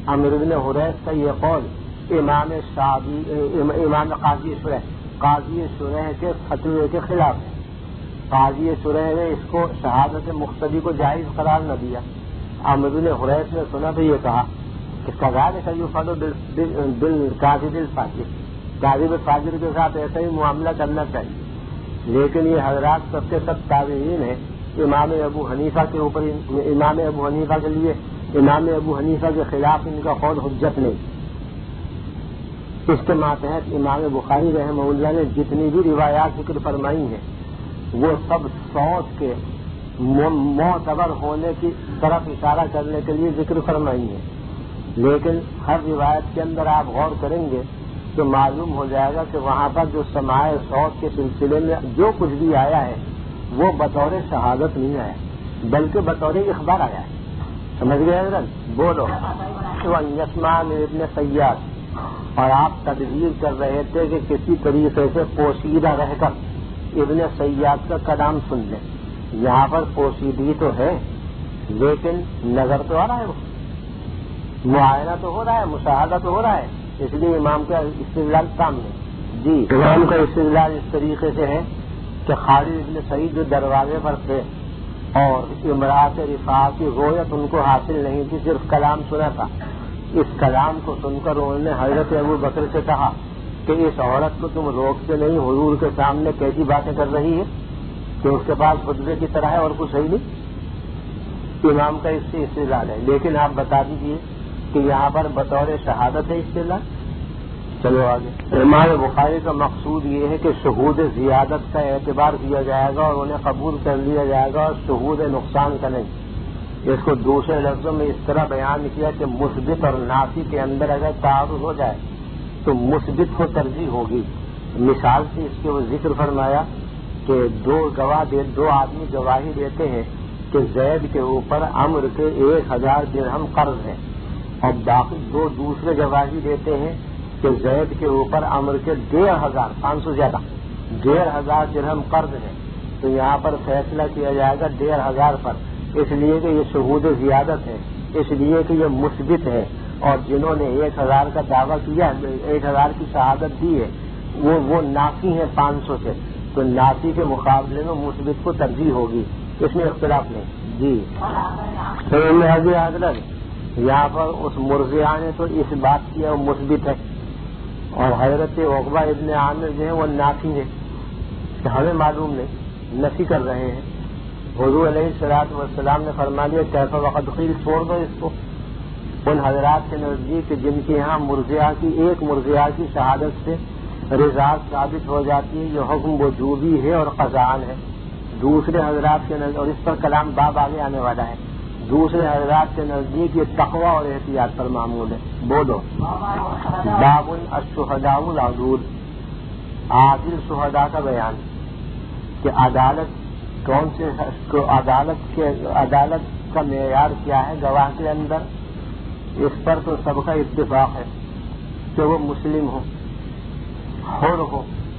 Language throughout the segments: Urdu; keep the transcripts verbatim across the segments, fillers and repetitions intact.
عمرو بن حریث کا یہ قول امام شعبی امام قاضی شرح قاضی شرح کے فتوے کے خلاف ہے. قاضی شرح نے اس کو شہادت مقتدی کو جائز قرار نہ دیا. عمرو بن حریث نے سنا تو یہ کہا کہ کذالک یفعل بالکاذب الفاجر، کاذب فاجر کے ساتھ ایسا ہی معاملہ کرنا چاہیے. لیکن یہ حضرات سب کے سب تابعین ہیں. امام ابو حنیفہ کے اوپر امام ابو حنیفہ کے لیے امام ابو حنیفہ کے خلاف ان کا قول حجت نہیں. اس کے ماتحت امام بخاری رحمہ اللہ نے جتنی بھی روایات ذکر فرمائی ہیں وہ سب سوچ کے معتبر ہونے کی طرف اشارہ کرنے کے لیے ذکر فرمائی ہیں. لیکن ہر روایت کے اندر آپ غور کریں گے تو معلوم ہو جائے گا کہ وہاں پر جو سماع صوت کے سلسلے میں جو کچھ بھی آیا ہے وہ بطور شہادت نہیں آیا بلکہ بطور اخبار آیا ہے. سمجھ گئے حضرت؟ بولو. یسمان ابن سیاد، اور آپ تدبیر کر رہے تھے کہ کسی طریقے سے پوشیدہ رہ کر ابن سیاد کا کلام سن لیں. یہاں پر پوشیدگی تو ہے لیکن نظر تو آ رہا ہے، وہ معائنہ تو ہو رہا ہے، مشاہدہ تو ہو رہا ہے. اس لیے امام کا استدلال سامنے. جی امام کا استدلال اس طریقے سے ہے کہ خالد ابن سعید جو دروازے پر تھے اور امراۃ رفاع کی رویت ان کو حاصل نہیں تھی، صرف کلام سنا تھا. اس کلام کو سن کر انہوں نے حضرت ابو بکر سے کہا کہ اس عورت کو تم روکتے نہیں، حضور کے سامنے کیسی باتیں کر رہی ہے کہ اس کے پاس خطبے کی طرح ہے اور کچھ صحیح نہیں. امام کا اس سے استدلال ہے. لیکن آپ بتا دیجئے کہ یہاں پر بطور شہادت ہے استدلال. چلو آگے. امام بخاری کا مقصود یہ ہے کہ شہود زیادت کا اعتبار دیا جائے گا اور انہیں قبول کر لیا جائے گا اور شہود نقصان کا نہیں. اس کو دوسرے لفظوں میں اس طرح بیان کیا کہ مثبت اور نافی کے اندر اگر تعارض ہو جائے تو مثبت کو ترجیح ہوگی. مثال سے اس کے وہ ذکر فرمایا کہ دو گواہ دے دو آدمی گواہی دیتے ہیں کہ زید کے اوپر عمرو کے ایک ہزار درہم قرض ہے، اور باقی دو دوسرے گواہی دیتے ہیں کہ زید کے اوپر عمرو کے ڈیڑھ ہزار پانچ سو زیادہ ڈیڑھ ہزار درہم قرض ہے. تو یہاں پر فیصلہ کیا جائے گا ڈیڑھ ہزار پر، اس لیے کہ یہ شہود زیادت ہے، اس لیے کہ یہ مثبت ہے. اور جنہوں نے ایک ہزار کا دعویٰ کیا، ایک ہزار کی شہادت دی ہے، وہ وہ نافی ہیں پانچ سو سے، تو نافی کے مقابلے میں مثبت کو ترجیح ہوگی. اس میں اختلاف نہیں. جی حضرت حضرت یہاں پر اس مرضیہ نے تو اس بات کی وہ مثبت ہے، اور حضرت عقبہ ابن عامر جو ہے وہ نافی ہے. ہمیں معلوم نہیں، نفی کر رہے ہیں. حضور علیہ الصلوۃ والسلام نے فرما دیا کیفا وقد قیل، چھوڑ دو اس کو. ان حضرات کے نزدیک جن کے یہاں مرضیہ کی ایک مرضیہ کی شہادت سے رضا ثابت ہو جاتی ہے، یہ حکم وجوبی ہے اور قضاءً ہے. دوسرے حضرات کے نزدیک، اور اس پر کلام باب آگے آنے والا ہے، دوسرے حضرات کے نزدیک یہ تقویٰ اور احتیاط پر معمول ہے. بولو. باب الشہداء العدول، عادل شہداء کا بیان کہ عدالت کون سے عدالت کے عدالت کا معیار کیا ہے گواہ کے اندر. اس پر تو سب کا اتفاق ہے کہ وہ مسلم ہو، حر ہو،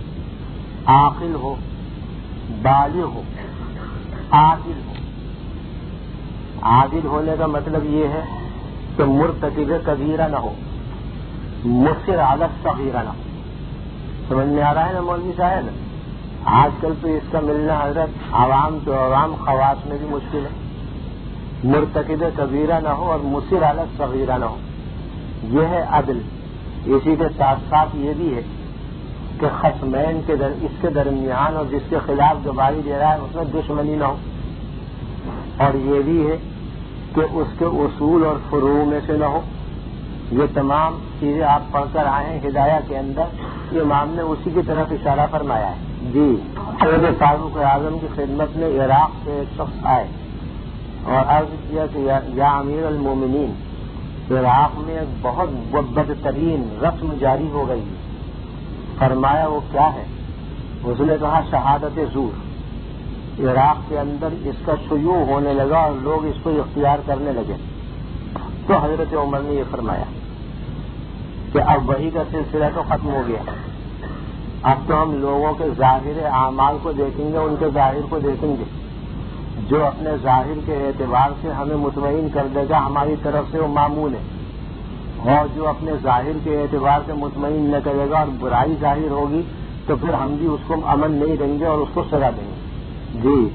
عاقل ہو، بالغ ہو، عادل ہو. عادل ہونے کا مطلب یہ ہے کہ مرتکب کبیرہ نہ ہو، مصر علی الصغیرہ نہ ہو. سمجھ میں آ رہا ہے نا مولوی صاحب؟ آج کل تو اس کا ملنا حضرت عوام تو عوام خواص میں بھی مشکل ہے. مرتکب کبیرہ نہ ہو اور مصر علی الصغیرہ نہ ہو، یہ ہے عدل. اسی کے ساتھ ساتھ یہ بھی ہے کہ خصمین کے در اس کے درمیان اور جس کے خلاف گواہی دے رہا ہے اس میں دشمنی نہ ہو. اور یہ بھی ہے کہ اس کے اصول اور فروع میں سے نہ ہو. یہ تمام چیزیں آپ پڑھ کر آئے ہیں ہدایہ کے اندر، یہ امام نے اسی کی طرف اشارہ فرمایا ہے. جی حضرت فاروق اعظم کی خدمت میں عراق سے ایک شخص آئے اور عرض کیا کہ یا امیر المومنین، عراق میں ایک بہت بدترین رسم جاری ہو گئی ہے. فرمایا وہ کیا ہے؟ اس نے کہا شہادت زور. عراق کے اندر اس کا شیوع ہونے لگا اور لوگ اس کو اختیار کرنے لگے. تو حضرت عمر نے یہ فرمایا کہ اب وحی کا سلسلہ تو ختم ہو گیا، اب تو ہم لوگوں کے ظاہر اعمال کو دیکھیں گے، ان کے ظاہر کو دیکھیں گے. جو اپنے ظاہر کے اعتبار سے ہمیں مطمئن کر دے گا ہماری طرف سے وہ معمول ہے، اور جو اپنے ظاہر کے اعتبار سے مطمئن نہ کرے گا اور برائی ظاہر ہوگی تو پھر ہم بھی اس کو امن نہیں دیں گے اور اس کو سزا دیں گے. جی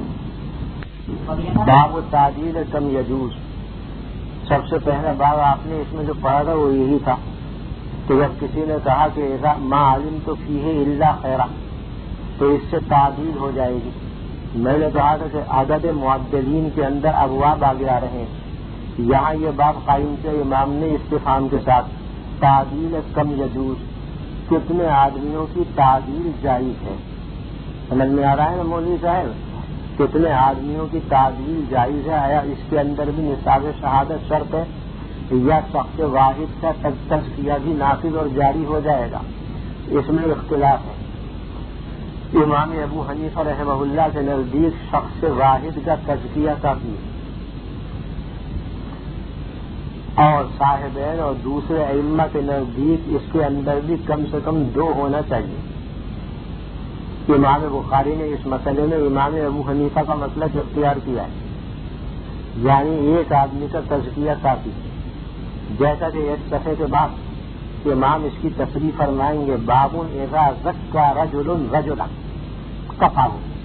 باب تعدیل کم یجوز. سب سے پہلا باب آپ نے اس میں جو پڑھا تھا وہ یہی تھا کہ جب کسی نے کہا کہ ما علم تو فیہ الا خیرہ تو اس سے تعدیل ہو جائے گی. میں نے کہا تھا کہ عدد معدلین کے اندر ابواب آگے آ رہے ہیں. یہاں یہ باب قائم کیا امام نے استفہام کے ساتھ تعدیل کم یجوز, کتنے آدمیوں کی تعدیل جائز ہے. سمجھ میں آ رہا ہے نا مولوی صاحب, کتنے آدمیوں کی تعدیل جائز ہے. آیا اس کے اندر بھی نصاب شہادت شرط ہے یا شخص واحد کا تزکیہ بھی نافذ اور جاری ہو جائے گا, اس میں اختلاف ہے. امام ابو حنیفہ رحمہ اللہ کے نزدیک شخص واحد کا تزکیہ کافی ہے, اور صاحبین اور دوسرے ائمہ کے نزدیک اس کے اندر بھی کم سے کم دو ہونا چاہیے. امام بخاری نے اس مسئلے میں امام ابو حنیفہ کا مسلک اختیار کیا ہے, یعنی ایک آدمی کا تزکیہ کافی ہے. جیسا کہ ایک صفحے کے بعد امام اس کی تصریح فرمائیں گے, باب اذا زکا رجل رجلا کفا,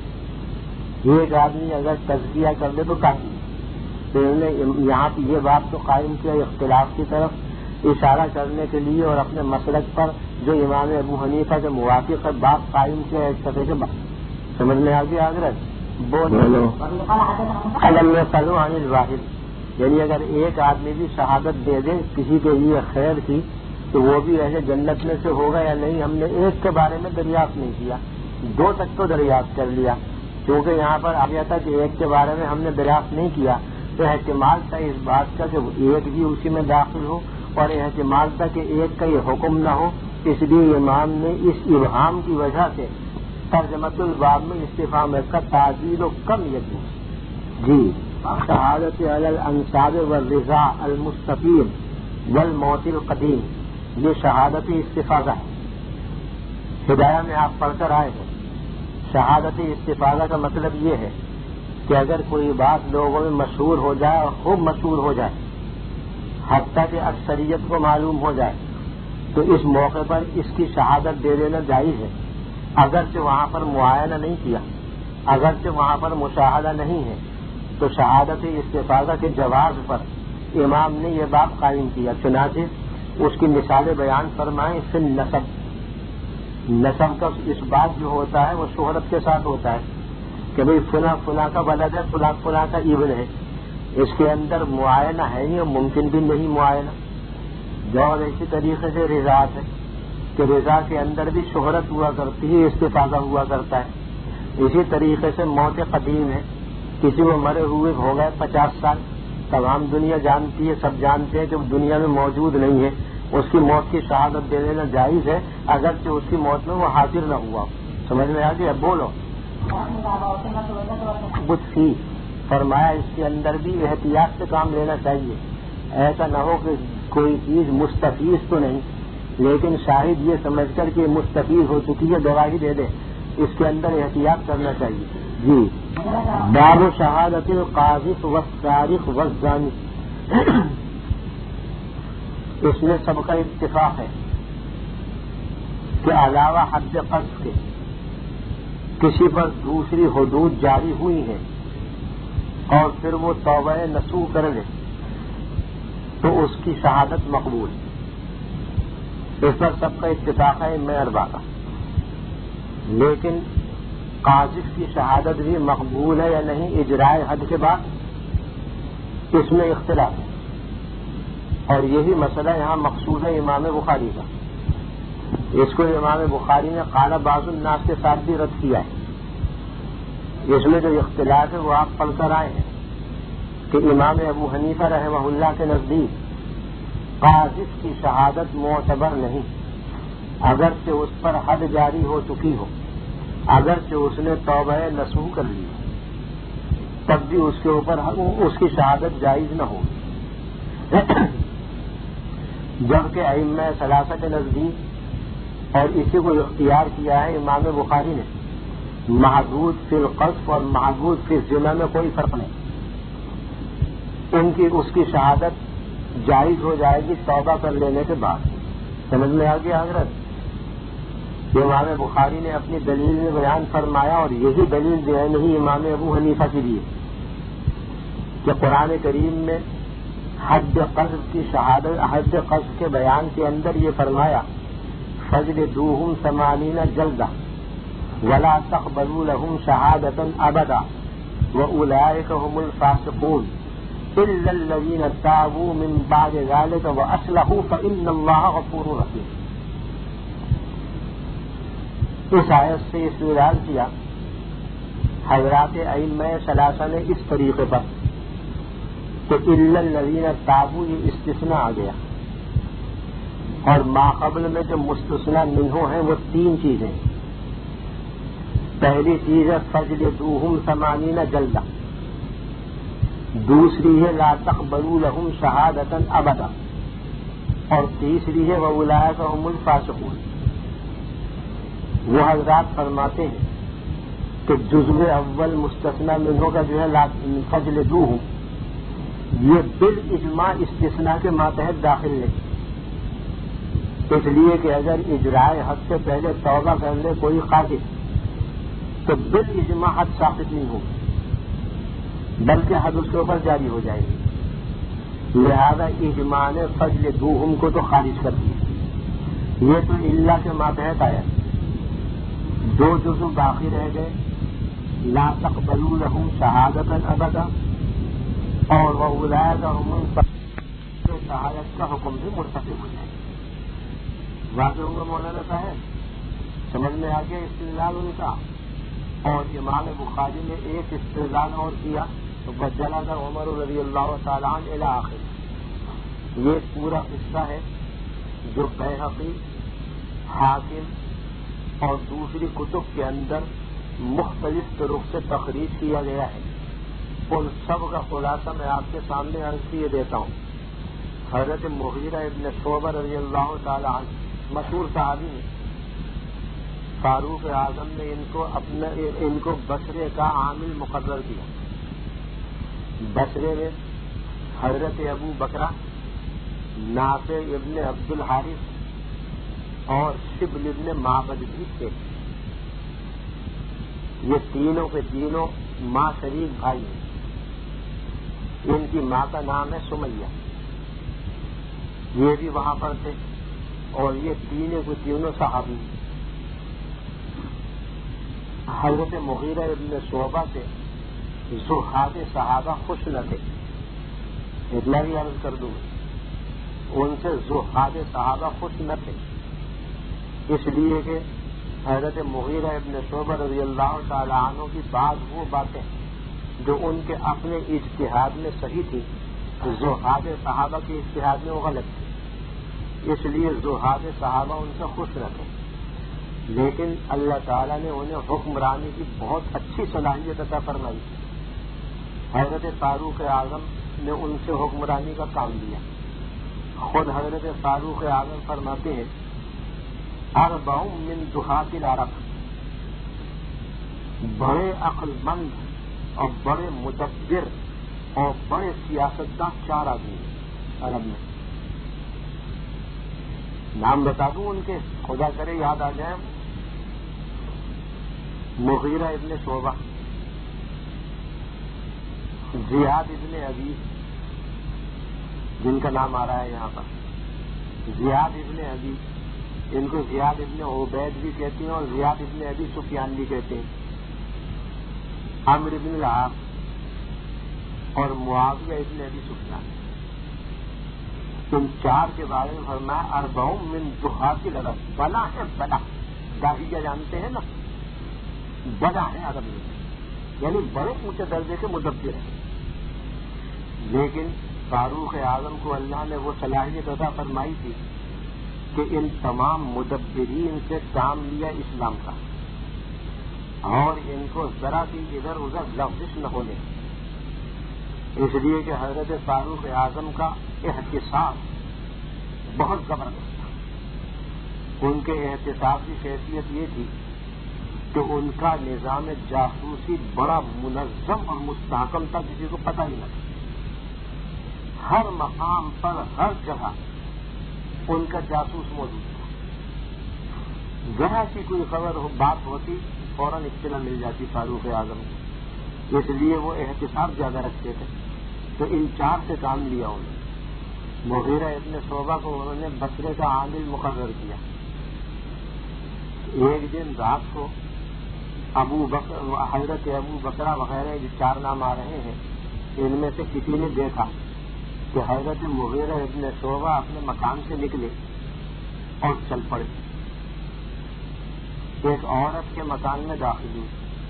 ایک آدمی اگر تزکیہ کر دے تو کافی. تو انہوں نے یہاں پہ یہ بات تو قائم کیا اختلاف کی طرف اشارہ کرنے کے لیے, اور اپنے مسلک پر جو امام ابو حنیفہ کے موافق بات قائم کیا ایک صفحے کے بعد. سمجھ میں آ گیا حضرت؟ بولو قلم میں فلو عن الواحد, یعنی اگر ایک آدمی بھی شہادت دے دے کسی کے لیے خیر کی تو وہ بھی ایسے جنت میں سے ہوگا یا نہیں, ہم نے ایک کے بارے میں دریافت نہیں کیا, دو تک تو دریافت کر لیا. کیونکہ یہاں پر آ گیا تھا کہ ایک کے بارے میں ہم نے دریافت نہیں کیا, تو احتمال تھا اس بات کا کہ ایک بھی اسی میں داخل ہو, اور احتمال تھا کہ ایک کا یہ حکم نہ ہو. اس لیے امام نے اس ابہام کی وجہ سے ترجمۃ الباب میں استفہام کا تعدیل و کم یجوز. جی شہادت علی الانصاب والرضا المستفید والموت القدیم, یہ شہادت استفاضہ ہے. ہدایہ میں آپ پڑھ کر آئے ہیں. شہادت استفاضہ کا مطلب یہ ہے کہ اگر کوئی بات لوگوں میں مشہور ہو جائے اور خوب مشہور ہو جائے, حتیٰ کہ اکثریت کو معلوم ہو جائے, تو اس موقع پر اس کی شہادت دے دینا جائز ہے, اگرچہ وہاں پر معائنہ نہیں کیا, اگرچہ وہاں پر مشاہدہ نہیں ہے. تو شہادت استفاضہ کے جواز پر امام نے یہ بات قائم کیا. چنانچہ اس کی مثالیں بیان فرمائیں. اس سے نسب نسب کا اس بات جو ہوتا ہے وہ شہرت کے ساتھ ہوتا ہے کہ بھئی فلاں فلاں کا ولد ہے, فلاں فلاں کا ابن ہے. اس کے اندر معائنہ ہے نہیں اور ممکن بھی نہیں معائنہ. جو اسی طریقے سے رضا ہے کہ رضا کے اندر بھی شہرت ہوا کرتی ہے, استفاضہ ہوا کرتا ہے. اسی طریقے سے موت قدیم ہے, کسی کو مرے ہوئے ہو گئے پچاس سال, تمام دنیا جانتی ہے, سب جانتے ہیں کہ دنیا میں موجود نہیں ہے, اس کی موت کی شہادت دے دینا جائز ہے اگرچہ اس کی موت میں وہ حاضر نہ ہوا. سمجھ میں آ گیا؟ بولو. بت سی فرمایا اس کے اندر بھی احتیاط سے کام لینا چاہیے. ایسا نہ ہو کہ کوئی چیز مستفیض تو نہیں لیکن شاہد یہ سمجھ کر کہ مستفیض ہو چکی ہے گواہی دے دے, اس کے اندر احتیاط کرنا چاہیے. جی باب شہادت القاذف والسارق والزانی, اس میں سب کا اتفاق ہے کہ علاوہ حد قذف کے کسی پر دوسری حدود جاری ہوئی ہیں اور پھر وہ توبہ نصوح کر لے تو اس کی شہادت مقبول. اس پر سب کا اتفاق ہے میں اربا کا. لیکن قاذف کی شہادت بھی مقبول ہے یا نہیں اجرائے حد کے بعد, اس میں اختلاف ہے. اور یہی مسئلہ یہاں مقصود ہے امام بخاری کا. اس کو امام بخاری نے قال بعض الناس کے ساتھ بھی رد کیا ہے. اس میں جو اختلاف ہے وہ آپ پڑھ کر آئے ہیں کہ امام ابو حنیفہ رحمہ اللہ کے نزدیک قاذف کی شہادت معتبر نہیں, اگرچہ اس پر حد جاری ہو چکی ہو, اگرچہ اس نے توبہ نصوح کر لی تب بھی اس کے اوپر اس کی شہادت جائز نہ ہو. جبکہ ائمہ ثلاثہ کے نزدیک, اور اسی کو اختیار کیا ہے امام بخاری نے, محدود فی القذف اور محدود فی الزنا میں کوئی فرق نہیں. ان کی اس کی شہادت جائز ہو جائے گی توبہ کر لینے کے بعد. سمجھ میں آ گیا حضرت؟ امام بخاری نے اپنی دلیل میں بیان فرمایا اور یہی دلیل جو ہے نہیں امام ابو حنیفہ کی بھی ہے کہ قرآن کریم میں حد قذف کی شہادت حد قذف کے بیان کے اندر یہ فرمایا فجلدوہم ثمانین جلدہ ولا تقبلوا لهم شہادۃ ابدا واولئک هم الفاسقون الا الذین تابوا من بعد ذلک واصلحوا فان اللہ غفور رحیم. اس آیت سے استدلال کیا حضرات ائمہ ثلاثہ نے اس طریقے پر کہ الا الذین تابوا یہ استثناء آ گیا اور ما قبل میں جو مستثنی منہ ہیں وہ تین چیزیں. پہلی چیز ہے فجلدوہم ثمانین جلدہ، دوسری ہے لا تقبلوا لہم شہادۃ ابدا، اور تیسری ہے واولئک ھم الفاسقون. وہ حضرات فرماتے ہیں کہ جزء اول مستثنی منہ کا جو ہے فجلدوہم یہ بالاجماع استثناء کے ماتحت داخل نہیں، اس لیے کہ اگر اجرائے حد سے پہلے توبہ کر لے کوئی قاضی تو بالاجماع حد ثابت نہیں ہوگی بلکہ حد اس کے اوپر جاری ہو جائے گی. لہذا اجماع نے فجلدوہم کو تو خارج کر دیا. یہ تو اللہ کے ماتحت آیا. دو جزو باقی رہ گئے لا تقبلوا لہم شہادۃ ابدا اور واولئک ھم الفاسقون شہادت کا حکم بھی مرتکب ہو جائے. واضح ہوا مولانا صاحب؟ سمجھ میں آ گیا استدلال ان کا. اور امام بخاری نے ایک استدلال اور کیا تو بجلد عمر رضی اللہ تعالیٰ عنہ الی آخر. یہ پورا قصہ ہے جو بیہقی، حاکم اور دوسری کتب کے اندر مختلف طرق سے تخریج کیا گیا ہے. ان سب کا خلاصہ میں آپ کے سامنے عرض کیے دیتا ہوں. حضرت مغیرہ ابن شعبہ رضی اللہ تعالیٰ عنہ مشہور صحابی ہیں. فاروق اعظم نے ان کو اپنے ان کو بصرے کا عامل مقرر کیا. بصرے میں حضرت ابو بکرہ، نافع ابن عبد الحارث اور شبل ابن معبد بھی تھے. یہ تینوں کے تینوں ماں شریک بھائی ہیں. ان کی ماں کا نام ہے سمیہ. یہ بھی وہاں پر تھے اور یہ تینوں کے تینوں صحابی ہیں. حضرت مغیرہ ابن شعبہ سے زہاد صحابہ خوش نہ تھے. اتنا بھی عرض کر دوں ان سے زہاد صحابہ خوش نہ تھے، اس لیے کہ حضرت مغیرہ ابن شعبہ رضی اللہ تعالیٰ عنہ کی بعض وہ باتیں جو ان کے اپنے اجتہاد میں صحیح تھی زہاد صحابہ کے اجتہاد میں وہ غلط تھی. اس لیے زہاد صحابہ ان سے خوش نہ تھے. لیکن اللہ تعالیٰ نے انہیں حکمرانی کی بہت اچھی صلاحیت عطا فرمائی. حضرت فاروق اعظم نے ان سے حکمرانی کا کام دیا. خود حضرت فاروق اعظم فرماتے ہیں اربع من دہات العرب، بڑے عقل مند اور بڑے مدبر اور بڑے سیاستدان چار آدمی عرب میں. نام بتا دوں ان کے، خدا کرے یاد آ جائیں. مغیرہ ابن شعبہ، زیاد ابن ابی جن کا نام آ رہا ہے یہاں پر، زیاد ابن ابی، ان کو زیاد ابن عبید بھی کہتے ہیں اور زیاد ابن ابی سفیان بھی کہتے ہیں. عمرو ابن العاص اور معاویہ ابن ابی سفیان. ان چار کے بارے میں فرمایا اربع من دہات العرب. بلا ہے بلا، داہیہ جانتے ہیں نا، بلا ہے عرب میں، یعنی بڑے اونچے درجے کے مدبر ہیں. لیکن فاروق اعظم کو اللہ نے وہ صلاحیت عطا فرمائی تھی کہ ان تمام مدبرین سے کام لیا اسلام کا اور ان کو ذرا بھی ادھر ادھر لفظ نہ ہونے. اس لیے کہ حضرت فاروق اعظم کا احتساب بہت زبردست تھا. ان کے احتساب کی کیفیت یہ تھی کہ ان کا نظام جاسوسی بڑا منظم اور مستحکم تھا، کسی کو پتہ ہی نہ تھا. ہر مقام پر ہر جگہ ان کا جاسوس موجود تھا. ذرا سی کوئی خبر ہو بات ہوتی فوراً اطلاع مل جاتی فاروق اعظم کو. اس لیے وہ احتساب زیادہ رکھتے تھے. تو ان چار سے کام لیا انہوں نے. مغیرہ ابن شعبہ کو انہوں نے بصرے کا عامل مقرر کیا. ایک دن رات کو ابو بکر حضرت ابو بکرہ وغیرہ جو چار نام آ رہے ہیں ان میں سے کسی نے دیکھا کہ حضرت مغیرہ ابن شعبہ اپنے مکان سے نکلے اور چل پڑے. ایک عورت کے مکان میں داخل ہوئی.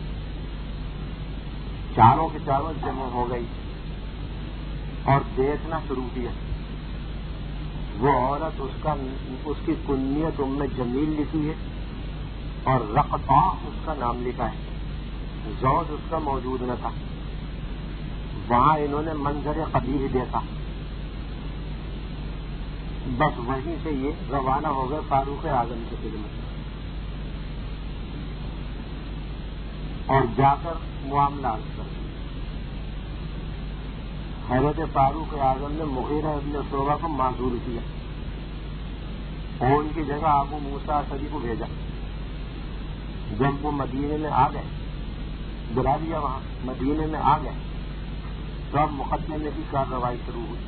چاروں کے چاروں جمع ہو گئی اور دیکھنا شروع کیا. وہ عورت اس کا اس کی کنیت ام جمیل لکھی ہے اور رقطہ اس کا نام لکھا ہے. زوج اس کا موجود نہ تھا. وہاں انہوں نے منظر قبیح دیکھا. بس وہیں سے یہ روانہ ہو گئے فاروق اعظم کی خدمت اور جا کر معاملات کر. حضرت فاروق اعظم نے مغیرہ ابن شعبہ کو معذور کیا اور ان کی جگہ ابو موسیٰ اشعری کو بھیجا. جب وہ مدینے میں آ گئے بلا دیا وہاں مدینے میں آ گئے تو اب مقدمے کی کارروائی شروع ہوئی.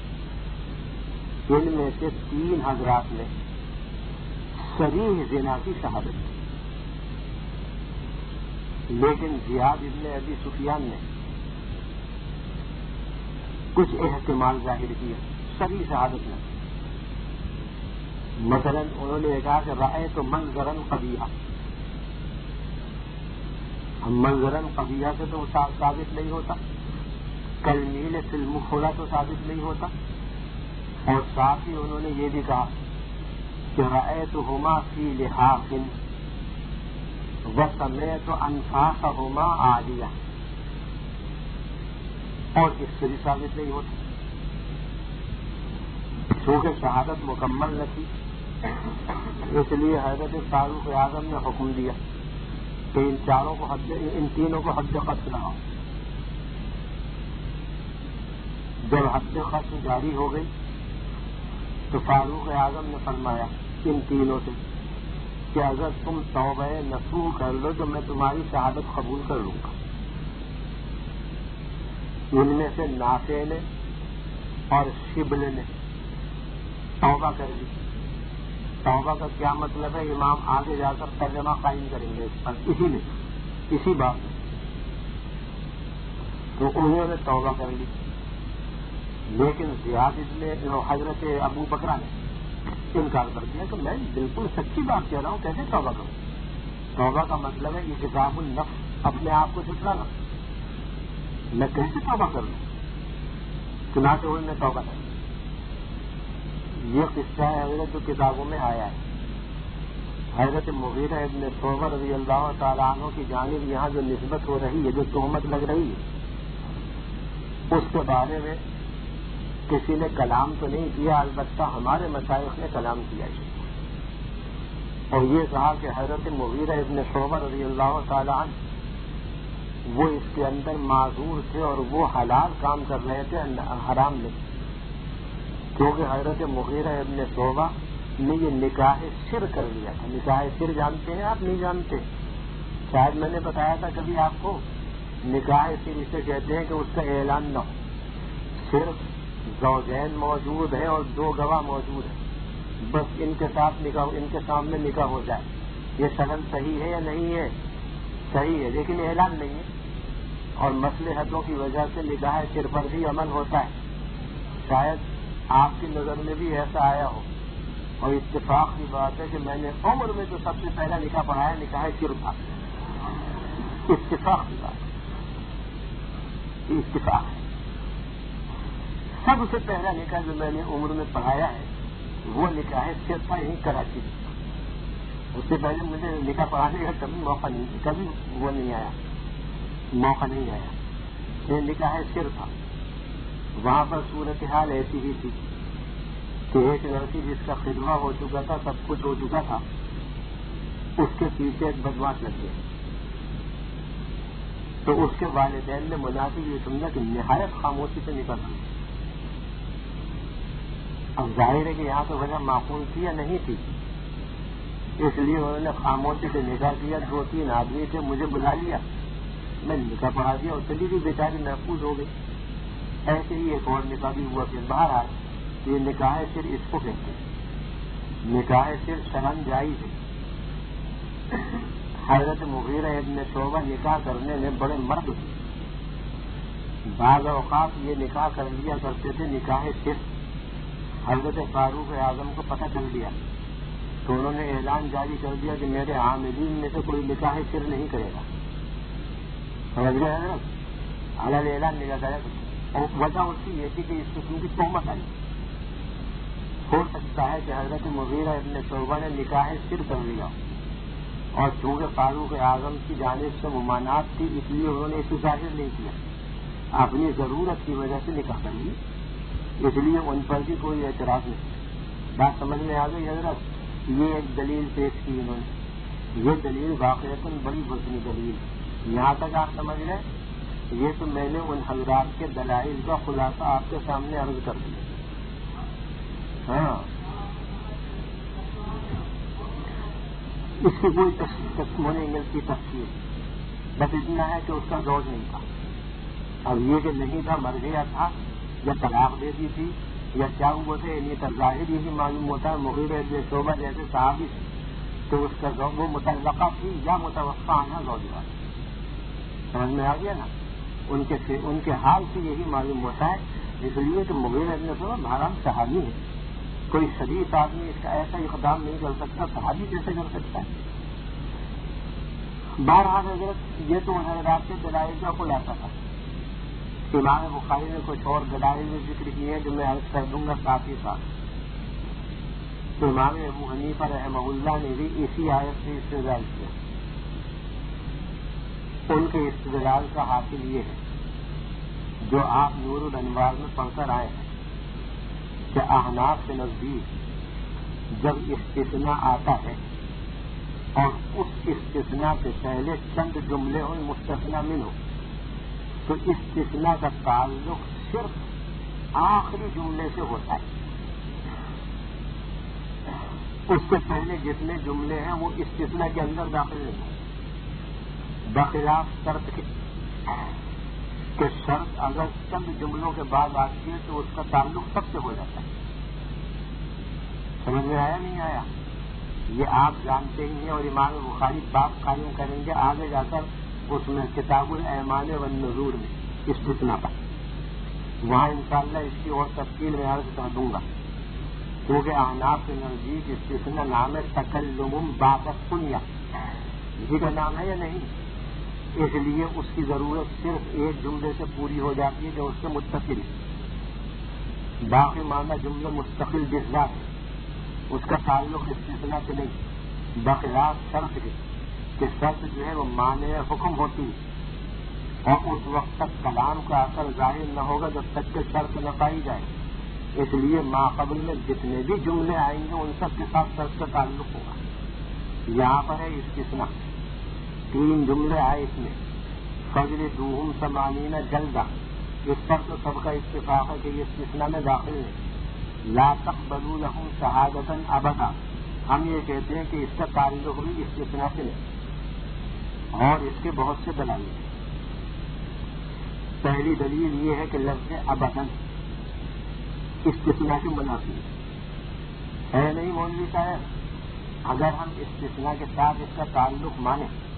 ان میں سے تین حضرات نے صریح زنا کی شہادت دی لیکن زیاد ابن ابی سفیان نے کچھ احتمال ظاہر کیا. صریح شہادت نے مثلا انہوں نے کہا کہ رأیت منظرا قبیحا. ہم منظرا قبیحا سے تو ثابت نہیں ہوتا. کلمیل فی المخلا تو ثابت نہیں ہوتا. اور ساتھ ہی انہوں نے یہ بھی کہا کہ رأیتہما فی لحاف وسمعت انفاسہما عالیہ اور اس سے بھی ثابت نہیں ہوتا. چونکہ شہادت مکمل نہ تھی اس لیے حضرت فاروق اعظم نے حکم دیا کہ ان چاروں کو حد ان تینوں کو حد قتل لگاؤ. جب حد قتل جاری ہو گئی تو فاروق اعظم نے فرمایا ان تینوں سے کہ اگر تم توبہ نصوح کر لو تو میں تمہاری شہادت قبول کر لوں گا. ان میں سے نافع نے اور شبل نے توبہ کر لی. توبہ کا کیا مطلب ہے امام آگے جا کر ترجمہ قائم کریں گے اس پر اسی میں اسی بات میں. تو انہوں نے توبہ کر لی لیکن زیاد نے حضرت ابو بکرہ نے انکار کر دیا کہ میں بالکل سچی بات کہہ رہا ہوں کیسے توبہ کروں. توبہ کا مطلب ہے یہ کتاب النفس اپنے آپ کو چھٹلانا. میں کیسے توبہ کر لوں. چنانچہ انہوں نے توبہ کر. یہ قصہ ہے حضرت جو کتابوں میں آیا ہے. حضرت مغیرہ ابن شعبہ رضی اللہ تعالیٰ عنہ کی جانب یہاں جو نسبت ہو رہی ہے جو تہمت لگ رہی ہے اس کے بارے میں کسی نے کلام تو نہیں کیا البتہ ہمارے مشائخ نے کلام کیا ہے اور یہ کہا کہ حضرت مغیرہ ابن شعبہ رضی اللہ تعالیٰ عنہ وہ اس کے اندر معذور تھے اور وہ حلال کام کر رہے تھے حرام نہیں. کیونکہ حضرت مغیرہ ابن شعبہ نے یہ نکاح سر کر لیا تھا. نکاح سر جانتے ہیں آپ؟ نہیں جانتے شاید میں نے بتایا تھا کبھی آپ کو. نکاح سر اسے کہتے ہیں کہ اس کا اعلان نہ ہو. صرف زوجین موجود ہیں اور دو گواہ موجود ہیں بس ان کے ساتھ نکاح ان کے سامنے نکاح ہو جائے. یہ شرن صحیح ہے یا نہیں ہے؟ صحیح ہے لیکن اعلان نہیں ہے اور مصلحتوں کی وجہ سے نکاح سر پر بھی عمل ہوتا ہے. شاید آپ کی نظر میں بھی ایسا آیا ہو اور اتفاق کی بات ہے کہ میں نے عمر میں جو سب سے پہلا نکاح پڑھایا نکاح سر تھا. اتفاق کی بات اتفاق ہے. سب سے پہلا نکاح جو میں نے عمر میں پڑھایا ہے وہ نکاح سر تھا یہیں کراچی میں. اس سے پہلے مجھے نکاح پڑھانے کا کبھی موقع نہیں کبھی وہ نہیں آیا موقع نہیں آیا. یہ نکاح سر تھا. وہاں پر صورتحال ایسی ہی تھی کہ ایک لڑکی جس کا خدمہ ہو چکا تھا سب کچھ ہو چکا تھا اس کے پیچھے ایک بدماش لگ گیا. تو اس کے والدین نے مناسب یہ سمجھا کہ نہایت خاموشی سے نکل رہا اب ظاہر ہے کہ یہاں تو وجہ معقول تھی یا نہیں تھی، اس لیے انہوں نے خاموشی سے نکاح کیا. دو تین آدمی تھے، مجھے بلا لیا، میں نکاح پڑھا دیا اور چلی بھی بیچاری محفوظ ہو گئی. ایسے ہی ایک اور نکاح بھی ہوا. پھر باہر آئے. یہ نکاح صرف اس کو کہتے ہیں، نکاح صرف شرن جائز ہے. حضرت مغیرہ ابن شعبہ نکاح کرنے میں بڑے مرد تھے. بعض اوقات یہ نکاح کر لیا کرتے تھے نکاح صرف. حضرت فاروق اعظم کو پتہ چل گیا تو انہوں نے اعلان جاری کر دیا کہ میرے عاملین میں سے کوئی نکاح صرف نہیں کرے گا. سمجھ گئے ہیں نا؟ حالانکہ اعلان نہیں کرے گا. اور وجہ اس کی یہ تھی کہ اس قسم کی تہمت آئی. ہو سکتا ہے کہ حضرت مغیرہ ابن شعبہ نے نکاح صرف کر لیا اور چونکہ فاروق اعظم کی جانب سے ممانعت تھی اس لیے انہوں نے اسے ظاہر نہیں کیا، اپنی ضرورت کی وجہ سے نکاح کر لی، اس لیے ان پر بھی کوئی اعتراض نہیں. بات سمجھ میں آ گئی حضرت؟ یہ ایک دلیل پیش کی انہوں نے. یہ دلیل واقعتاً بڑی وزنی دلیل. یہاں تک آپ سمجھ لیں، یہ تو میں نے ان حضرات کے دلائل کا خلاصہ آپ کے سامنے عرض کر دیا. ہاں، اس کی کوئی وہ نہیں ملتی تفصیل، بس اتنا ہے کہ اس کا زوج نہیں تھا. اب یہ کہ نہیں تھا، مر گیا تھا یا طلاق دے دی تھی یا کیا ہوا تھا، یہ تو ظاہر یہی معلوم ہوتا ہے. مغیرہ ابن شعبہ جیسے صحابی تو اس کا وہ متعلقہ تھی یا متوقع آنا زوج تھا. سمجھ میں آ گیا نا؟ ان کے ان کے حال سے یہی معلوم ہوتا ہے. اس لیے کہ مغیرہ ابن شعبہ بہرحال صحابی ہے، کوئی شریف آدمی اس کا ایسا اقدام نہیں کر سکتا، صحابی کیسے کر سکتا ہے؟ بہرحال حضرت یہ تو حضرات کے دلائل کا خلاصہ تھا. امام بخاری نے کچھ اور دلائل میں ذکر کیے ہیں جو میں عرض کر دوں گا ساتھ ہی ساتھ. امام ابو حنیفہ رحمہ اللہ نے بھی اسی آیت سے استدلال کیا. ان کے استدلال کا حاصل یہ ہے جو آپ نور الانوار میں پڑھ کر آئے ہیں کہ احناف کے نزدیک جب استثناء آتا ہے اور اس استثناء سے پہلے چند جملے ہوں مستثنی منہ ہو تو استثناء کا تعلق صرف آخری جملے سے ہوتا ہے. اس سے پہلے جتنے جملے ہیں وہ استثناء کے اندر داخل نہیں ہیں، بخلاف شرط کے کہ شرط اگر چند جملوں کے بعد آتی ہے تو اس کا تعلق سب سے ہو جاتا ہے. سمجھ میں آیا نہیں آیا؟ یہ آپ جانتے ہی ہیں. اور امام بخاری باب قائم کریں گے آگے جا کر اس میں کتاب الایمان والنذور میں استثناء پر، وہاں انشاءاللہ اس کی اور تفصیل میں عرض کر دوں گا. کیونکہ احناف کے نزدیک استثناء نام ہے تکلم بعد السنیہ، اسی کا نام ہے یا نہیں؟ اس لیے اس کی ضرورت صرف ایک جملے سے پوری ہو جاتی ہے جو اس سے متصل ہے. باقی معنی جملہ مستقل بذات ہے، اس کا تعلق استثناء سے نہیں، بخلاف شرط کے کہ شرط جو ہے وہ معنی حکم ہوتی ہے اور اس وقت تک کلام کا اثر ظاہر نہ ہوگا جب تک کہ شرط نہ پائی جائے. اس لیے ماقبل میں جتنے بھی جملے آئیں گے ان سب کے ساتھ شرط کا تعلق ہوگا. یہاں پر ہے استثناء، تین جملے آئے اس میں. فجر دوہم ثمانین جلدہ، اس پر تو سب کا اتفاق ہے کہ یہ استثناء میں داخل ہے. لا تقبلوا لهم شہادتا ابدا، ہم یہ کہتے ہیں کہ اس کا تعلق بھی استثناء سے نہیں، اور اس کے بہت سے دلائل ہیں. پہلی دلیل یہ ہے کہ لفظ ابدا استثناء کے منافی ہے نہیں مولوی صاحب. اگر ہم استثناء کے ساتھ اس کا تعلق مانیں